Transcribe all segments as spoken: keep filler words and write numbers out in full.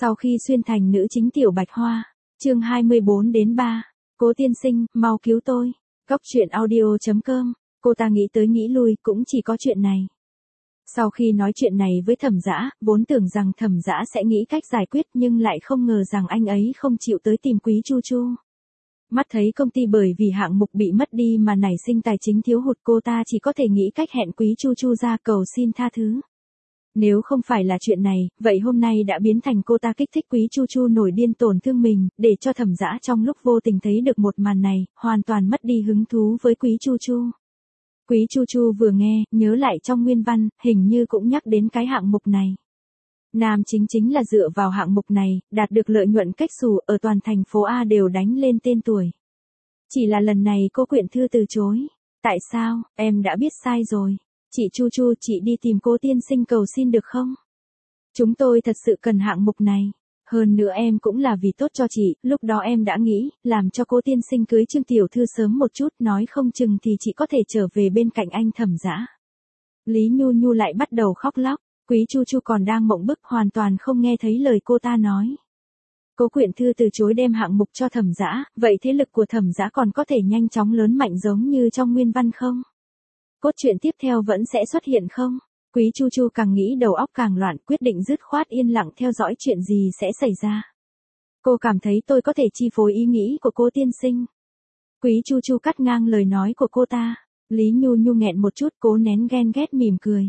Sau khi xuyên thành nữ chính Tiểu Bạch Hoa, chương hai mươi bốn đến ba, Cố tiên sinh, mau cứu tôi. Cóc truyện audio chấm com, cô ta nghĩ tới nghĩ lui cũng chỉ có chuyện này. Sau khi nói chuyện này với Thẩm Dã, vốn tưởng rằng Thẩm Dã sẽ nghĩ cách giải quyết nhưng lại không ngờ rằng anh ấy không chịu tới tìm Quý Chu Chu. Mắt thấy công ty bởi vì hạng mục bị mất đi mà nảy sinh tài chính thiếu hụt, cô ta chỉ có thể nghĩ cách hẹn Quý Chu Chu ra cầu xin tha thứ. Nếu không phải là chuyện này, vậy hôm nay đã biến thành cô ta kích thích Quý Chu Chu nổi điên tổn thương mình, để cho Thẩm Dã trong lúc vô tình thấy được một màn này, hoàn toàn mất đi hứng thú với Quý Chu Chu. Quý Chu Chu vừa nghe, nhớ lại trong nguyên văn, hình như cũng nhắc đến cái hạng mục này. Nam chính chính là dựa vào hạng mục này, đạt được lợi nhuận cách xù, ở toàn thành phố A đều đánh lên tên tuổi. Chỉ là lần này cô Quyện Thư từ chối. Tại sao, em đã biết sai rồi. Chị Chu Chu, chị đi tìm Cố tiên sinh cầu xin được không? Chúng tôi thật sự cần hạng mục này. Hơn nữa em cũng là vì tốt cho chị, lúc đó em đã nghĩ, làm cho Cố tiên sinh cưới Trương tiểu thư sớm một chút, nói không chừng thì chị có thể trở về bên cạnh anh Thẩm Dã. Lý Nhu Nhu lại bắt đầu khóc lóc, Quý Chu Chu còn đang mộng bức hoàn toàn không nghe thấy lời cô ta nói. Cố Quyện Thư từ chối đem hạng mục cho Thẩm Dã, vậy thế lực của Thẩm Dã còn có thể nhanh chóng lớn mạnh giống như trong nguyên văn không? Cốt truyện tiếp theo vẫn sẽ xuất hiện không? Quý Chu Chu càng nghĩ đầu óc càng loạn, quyết định dứt khoát yên lặng theo dõi chuyện gì sẽ xảy ra. Cô cảm thấy tôi có thể chi phối ý nghĩ của Cố tiên sinh. Quý Chu Chu cắt ngang lời nói của cô ta. Lý Nhu Nhu nghẹn một chút, cố nén ghen ghét mỉm cười.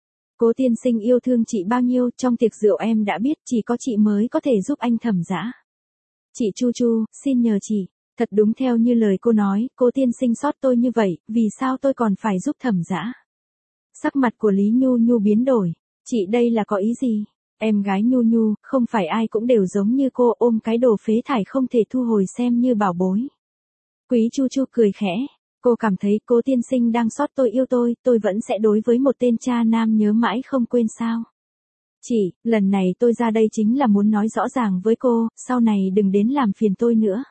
Cố tiên sinh yêu thương chị bao nhiêu, trong tiệc rượu em đã biết, chỉ có chị mới có thể giúp anh Thẩm Dã. Chị Chu Chu, xin nhờ chị. Thật đúng theo như lời cô nói, Cố tiên sinh sót tôi như vậy, vì sao tôi còn phải giúp Thẩm Dã? Sắc mặt của Lý Nhu Nhu biến đổi. Chị đây là có ý gì? Em gái Nhu Nhu, không phải ai cũng đều giống như cô, ôm cái đồ phế thải không thể thu hồi xem như bảo bối. Quý Chu Chu cười khẽ. Cô cảm thấy Cố tiên sinh đang sót tôi yêu tôi, tôi vẫn sẽ đối với một tên cha nam nhớ mãi không quên sao? Chị, lần này tôi ra đây chính là muốn nói rõ ràng với cô, sau này đừng đến làm phiền tôi nữa.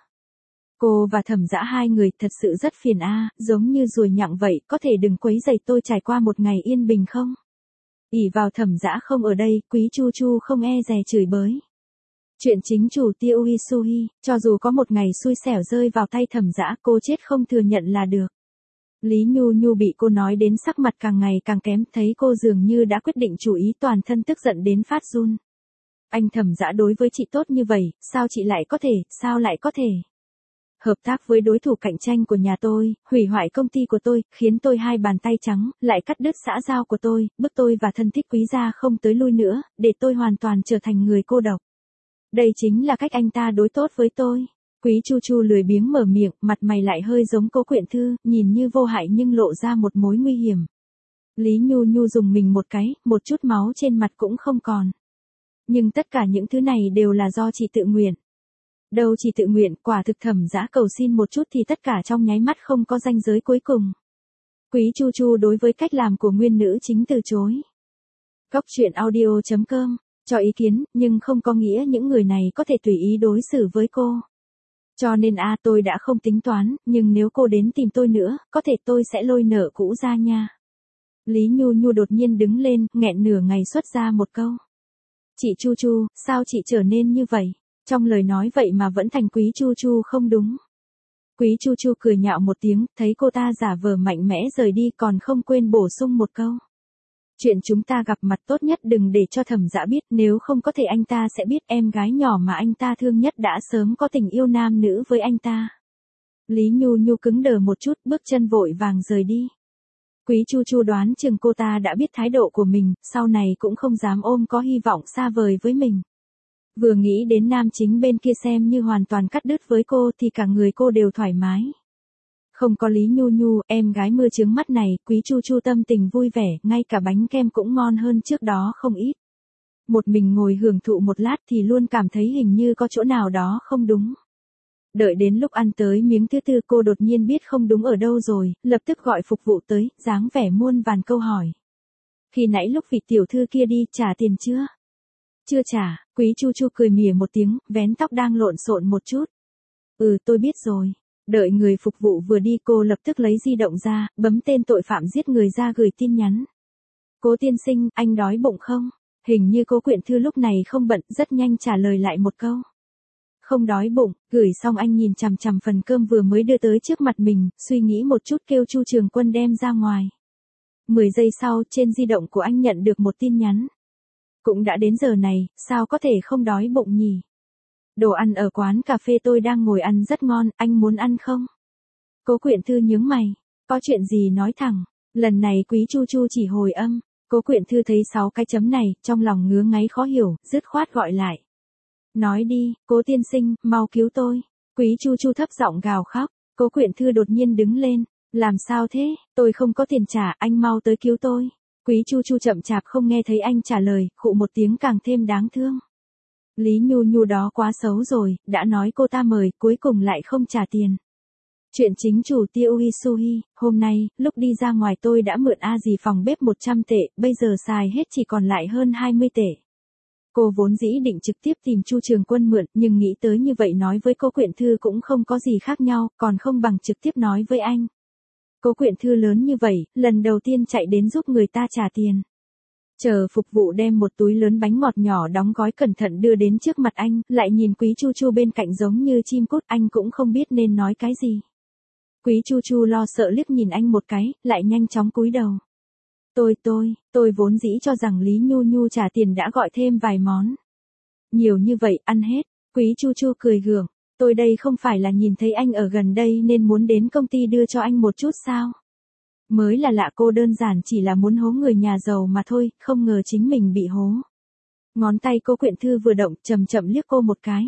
Cô và Thẩm Dã hai người thật sự rất phiền a, à, giống như ruồi nhặng vậy, có thể đừng quấy rầy tôi trải qua một ngày yên bình không? ỷ vào Thẩm Dã không ở đây, Quý Chu Chu không e dè chửi bới. Chuyện chính chủ Tiêu Uy Suhi, cho dù có một ngày xui xẻo rơi vào tay Thẩm Dã, cô chết không thừa nhận là được. Lý Nhu Nhu bị cô nói đến sắc mặt càng ngày càng kém, thấy cô dường như đã quyết định chủ ý, toàn thân tức giận đến phát run. Anh Thẩm Dã đối với chị tốt như vậy, sao chị lại có thể, sao lại có thể? Hợp tác với đối thủ cạnh tranh của nhà tôi, hủy hoại công ty của tôi, khiến tôi hai bàn tay trắng, lại cắt đứt xã giao của tôi, bức tôi và thân thích Quý gia không tới lui nữa, để tôi hoàn toàn trở thành người cô độc. Đây chính là cách anh ta đối tốt với tôi. Quý Chu Chu lười biếng mở miệng, mặt mày lại hơi giống Cố Quyện Thư, nhìn như vô hại nhưng lộ ra một mối nguy hiểm. Lý Nhu Nhu dùng mình một cái, một chút máu trên mặt cũng không còn. Nhưng tất cả những thứ này đều là do chị tự nguyện. Đâu chỉ tự nguyện, quả thực Thẩm Dã cầu xin một chút thì tất cả trong nháy mắt không có ranh giới cuối cùng. Quý Chu Chu đối với cách làm của nguyên nữ chính từ chối. Cóc truyện audio chấm com, cho ý kiến, nhưng không có nghĩa những người này có thể tùy ý đối xử với cô. Cho nên a à, tôi đã không tính toán, nhưng nếu cô đến tìm tôi nữa, có thể tôi sẽ lôi nợ cũ ra nha. Lý Nhu Nhu đột nhiên đứng lên, nghẹn nửa ngày xuất ra một câu. Chị Chu Chu, sao chị trở nên như vậy? Trong lời nói vậy mà vẫn thành Quý Chu Chu không đúng. Quý Chu Chu cười nhạo một tiếng, thấy cô ta giả vờ mạnh mẽ rời đi còn không quên bổ sung một câu. Chuyện chúng ta gặp mặt tốt nhất đừng để cho Thẩm Dã biết, nếu không có thể anh ta sẽ biết em gái nhỏ mà anh ta thương nhất đã sớm có tình yêu nam nữ với anh ta. Lý Nhu Nhu cứng đờ một chút, bước chân vội vàng rời đi. Quý Chu Chu đoán chừng cô ta đã biết thái độ của mình, sau này cũng không dám ôm có hy vọng xa vời với mình. Vừa nghĩ đến nam chính bên kia xem như hoàn toàn cắt đứt với cô thì cả người cô đều thoải mái. Không có Lý Nhu Nhu, em gái mưa trướng mắt này, Quý Chu Chu tâm tình vui vẻ, ngay cả bánh kem cũng ngon hơn trước đó không ít. Một mình ngồi hưởng thụ một lát thì luôn cảm thấy hình như có chỗ nào đó không đúng. Đợi đến lúc ăn tới miếng thứ tư cô đột nhiên biết không đúng ở đâu rồi, lập tức gọi phục vụ tới, dáng vẻ muôn vàn câu hỏi. Khi nãy lúc vị tiểu thư kia đi, trả tiền chưa? Chưa trả, Quý Chu Chu cười mỉa một tiếng, vén tóc đang lộn xộn một chút. Ừ tôi biết rồi. Đợi người phục vụ vừa đi cô lập tức lấy di động ra, bấm tên tội phạm giết người ra gửi tin nhắn. Cố tiên sinh, anh đói bụng không? Hình như Cố Quyện Thư lúc này không bận, rất nhanh trả lời lại một câu. Không đói bụng, gửi xong anh nhìn chằm chằm phần cơm vừa mới đưa tới trước mặt mình, suy nghĩ một chút kêu Chu Trường Quân đem ra ngoài. mười giây sau, trên di động của anh nhận được một tin nhắn. Cũng đã đến giờ này, sao có thể không đói bụng nhỉ? Đồ ăn ở quán cà phê tôi đang ngồi ăn rất ngon, anh muốn ăn không? Cố Quyện Thư nhướng mày, có chuyện gì nói thẳng, lần này Quý Chu Chu chỉ hồi âm. Cố Quyện Thư thấy sáu cái chấm này, trong lòng ngứa ngáy khó hiểu, dứt khoát gọi lại. Nói đi, Cố tiên sinh, mau cứu tôi. Quý Chu Chu thấp giọng gào khóc. Cố Quyện Thư đột nhiên đứng lên. Làm sao thế, tôi không có tiền trả, anh mau tới cứu tôi. Quý Chu Chu chậm chạp không nghe thấy anh trả lời, khụ một tiếng càng thêm đáng thương. Lý Nhu Nhu đó quá xấu rồi, đã nói cô ta mời, cuối cùng lại không trả tiền. Chuyện chính chủ Tiêu Uy Suhi, hôm nay, lúc đi ra ngoài tôi đã mượn A dì phòng bếp một trăm tệ, bây giờ xài hết chỉ còn lại hơn hai mươi tệ. Cô vốn dĩ định trực tiếp tìm Chu Trường Quân mượn, nhưng nghĩ tới như vậy nói với Cố Quyện Thư cũng không có gì khác nhau, còn không bằng trực tiếp nói với anh. Cố Quyện Thư lớn như vậy, lần đầu tiên chạy đến giúp người ta trả tiền. Chờ phục vụ đem một túi lớn bánh ngọt nhỏ đóng gói cẩn thận đưa đến trước mặt anh, lại nhìn Quý Chu Chu bên cạnh giống như chim cút, anh cũng không biết nên nói cái gì. Quý Chu Chu lo sợ liếc nhìn anh một cái, lại nhanh chóng cúi đầu. Tôi tôi, tôi vốn dĩ cho rằng Lý Nhu Nhu trả tiền đã gọi thêm vài món. Nhiều như vậy, ăn hết. Quý Chu Chu cười gượng, tôi đây không phải là nhìn thấy anh ở gần đây nên muốn đến công ty đưa cho anh một chút sao? Mới là lạ, cô đơn giản chỉ là muốn hố người nhà giàu mà thôi, không ngờ chính mình bị hố. Ngón tay Cố Quyện Thư vừa động, chậm chậm liếc cô một cái.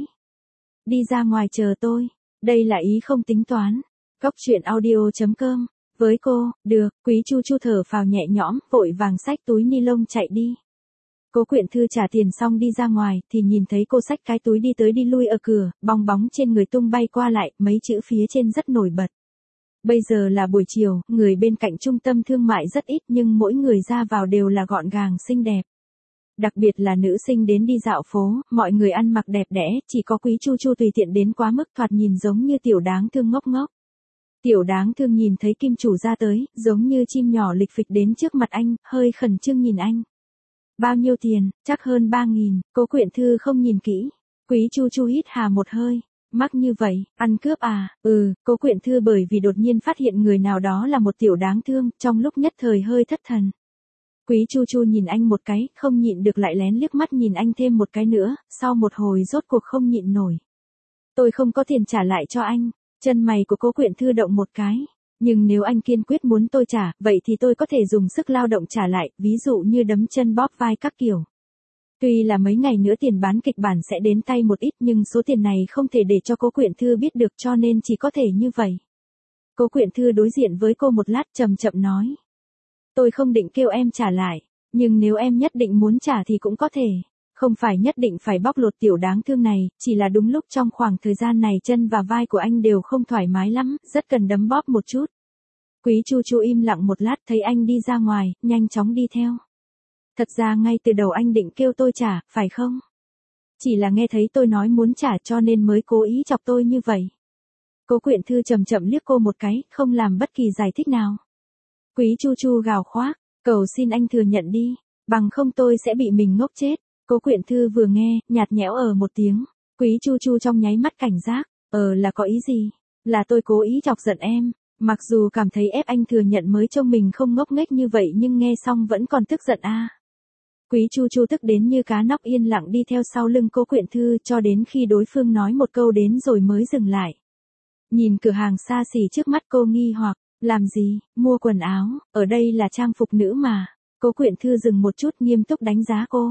Đi ra ngoài chờ tôi, đây là ý không tính toán. Góc truyện audio chấm com, với cô, được. Quý Chu Chu thở phào nhẹ nhõm, vội vàng xách túi ni lông chạy đi. Cố Quyện Thư trả tiền xong đi ra ngoài, thì nhìn thấy cô xách cái túi đi tới đi lui ở cửa, bong bóng trên người tung bay qua lại, mấy chữ phía trên rất nổi bật. Bây giờ là buổi chiều, người bên cạnh trung tâm thương mại rất ít nhưng mỗi người ra vào đều là gọn gàng xinh đẹp. Đặc biệt là nữ sinh đến đi dạo phố, mọi người ăn mặc đẹp đẽ, chỉ có Quý Chu Chu tùy tiện đến quá mức, thoạt nhìn giống như tiểu đáng thương ngốc ngốc. Tiểu đáng thương nhìn thấy kim chủ ra tới, giống như chim nhỏ lịch phịch đến trước mặt anh, hơi khẩn trương nhìn anh. Bao nhiêu tiền, chắc hơn ba nghìn, Cố Quyện Thư không nhìn kỹ. Quý Chu Chu hít hà một hơi, mắc như vậy, ăn cướp à, ừ, Cố Quyện Thư bởi vì đột nhiên phát hiện người nào đó là một tiểu đáng thương, trong lúc nhất thời hơi thất thần. Quý Chu Chu nhìn anh một cái, không nhịn được lại lén liếc mắt nhìn anh thêm một cái nữa, sau một hồi rốt cuộc không nhịn nổi. Tôi không có tiền trả lại cho anh. Chân mày của Cố Quyện Thư động một cái. Nhưng nếu anh kiên quyết muốn tôi trả, vậy thì tôi có thể dùng sức lao động trả lại, ví dụ như đấm chân bóp vai các kiểu. Tuy là mấy ngày nữa tiền bán kịch bản sẽ đến tay một ít nhưng số tiền này không thể để cho Cố Quyện Thư biết được cho nên chỉ có thể như vậy. Cố Quyện Thư đối diện với cô một lát chậm chậm nói. Tôi không định kêu em trả lại, nhưng nếu em nhất định muốn trả thì cũng có thể. Không phải nhất định phải bóc lột tiểu đáng thương này, chỉ là đúng lúc trong khoảng thời gian này chân và vai của anh đều không thoải mái lắm, rất cần đấm bóp một chút. Quý Chu Chu im lặng một lát thấy anh đi ra ngoài, nhanh chóng đi theo. Thật ra ngay từ đầu anh định kêu tôi trả, phải không? Chỉ là nghe thấy tôi nói muốn trả cho nên mới cố ý chọc tôi như vậy. Cố Quyện Thư chậm chậm liếc cô một cái, không làm bất kỳ giải thích nào. Quý Chu Chu gào khoác, cầu xin anh thừa nhận đi, bằng không tôi sẽ bị mình ngốc chết. Cố Quyện Thư vừa nghe, nhạt nhẽo ở một tiếng. Quý Chu Chu trong nháy mắt cảnh giác, ờ là có ý gì? Là tôi cố ý chọc giận em. Mặc dù cảm thấy ép anh thừa nhận mới trông mình không ngốc nghếch như vậy nhưng nghe xong vẫn còn tức giận a. À. Quý Chu Chu tức đến như cá nóc yên lặng đi theo sau lưng Cố Quyện Thư cho đến khi đối phương nói một câu đến rồi mới dừng lại. Nhìn cửa hàng xa xỉ trước mắt cô nghi hoặc, làm gì, mua quần áo, ở đây là trang phục nữ mà. Cố Quyện Thư dừng một chút nghiêm túc đánh giá cô.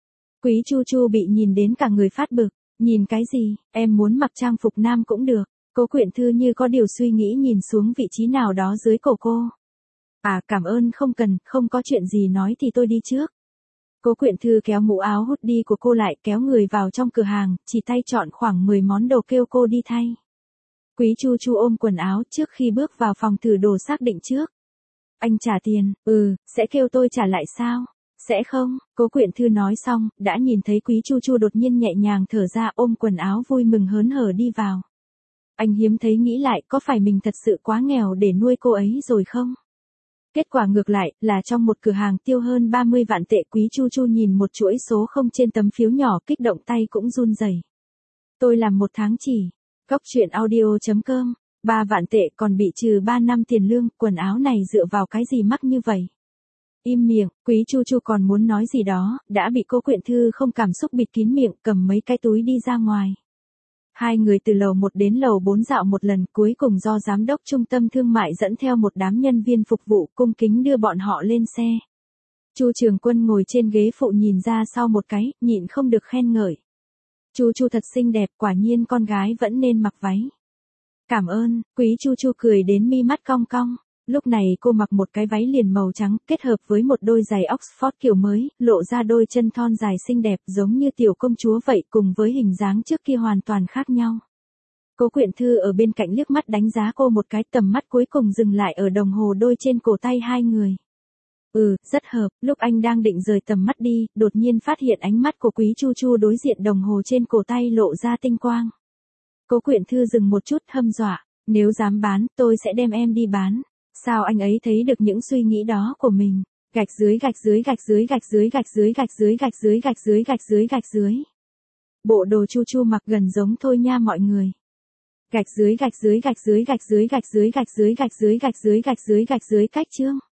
Quý Chu Chu bị nhìn đến cả người phát bực, nhìn cái gì, em muốn mặc trang phục nam cũng được. Cố Quyện Thư như có điều suy nghĩ nhìn xuống vị trí nào đó dưới cổ cô. À cảm ơn không cần, không có chuyện gì nói thì tôi đi trước. Cố Quyện Thư kéo mũ áo hoodie của cô lại kéo người vào trong cửa hàng, chỉ tay chọn khoảng mười món đồ kêu cô đi thay. Quý Chu Chu ôm quần áo trước khi bước vào phòng thử đồ xác định trước. Anh trả tiền, ừ, sẽ kêu tôi trả lại sao? Sẽ không, Cố Quyện Thư nói xong, đã nhìn thấy Quý Chu Chu đột nhiên nhẹ nhàng thở ra ôm quần áo vui mừng hớn hở đi vào. Anh hiếm thấy nghĩ lại có phải mình thật sự quá nghèo để nuôi cô ấy rồi không? Kết quả ngược lại, là trong một cửa hàng tiêu hơn ba mươi vạn tệ. Quý Chu Chu nhìn một chuỗi số không trên tấm phiếu nhỏ, kích động tay cũng run rẩy. Tôi làm một tháng chỉ. Cốc truyện audio chấm com. ba vạn tệ còn bị trừ ba năm tiền lương, quần áo này dựa vào cái gì mắc như vậy? Im miệng, Quý Chu Chu còn muốn nói gì đó, đã bị Cố Quyện Thư không cảm xúc bịt kín miệng, cầm mấy cái túi đi ra ngoài. Hai người từ lầu một đến lầu bốn dạo một lần, cuối cùng do giám đốc trung tâm thương mại dẫn theo một đám nhân viên phục vụ cung kính đưa bọn họ lên xe. Chu Trường Quân ngồi trên ghế phụ nhìn ra sau một cái, nhịn không được khen ngợi. Chu Chu thật xinh đẹp, quả nhiên con gái vẫn nên mặc váy. Cảm ơn, Quý Chu Chu cười đến mi mắt cong cong. Lúc này cô mặc một cái váy liền màu trắng, kết hợp với một đôi giày Oxford kiểu mới, lộ ra đôi chân thon dài xinh đẹp giống như tiểu công chúa vậy, cùng với hình dáng trước kia hoàn toàn khác nhau. Cố Quyện Thư ở bên cạnh liếc mắt đánh giá cô một cái, tầm mắt cuối cùng dừng lại ở đồng hồ đôi trên cổ tay hai người. Ừ, rất hợp. Lúc anh đang định rời tầm mắt đi, đột nhiên phát hiện ánh mắt của Quý Chu Chu đối diện đồng hồ trên cổ tay lộ ra tinh quang. Cố Quyện Thư dừng một chút, hâm dọa, nếu dám bán, tôi sẽ đem em đi bán. Sao anh ấy thấy được những suy nghĩ đó của mình? Gạch dưới gạch dưới gạch dưới gạch dưới gạch dưới gạch dưới gạch dưới gạch dưới gạch dưới gạch dưới. Bộ đồ Chu Chu mặc gần giống thôi nha mọi người. Gạch dưới gạch dưới gạch dưới gạch dưới gạch dưới gạch dưới gạch dưới gạch dưới gạch dưới gạch dưới cách chương.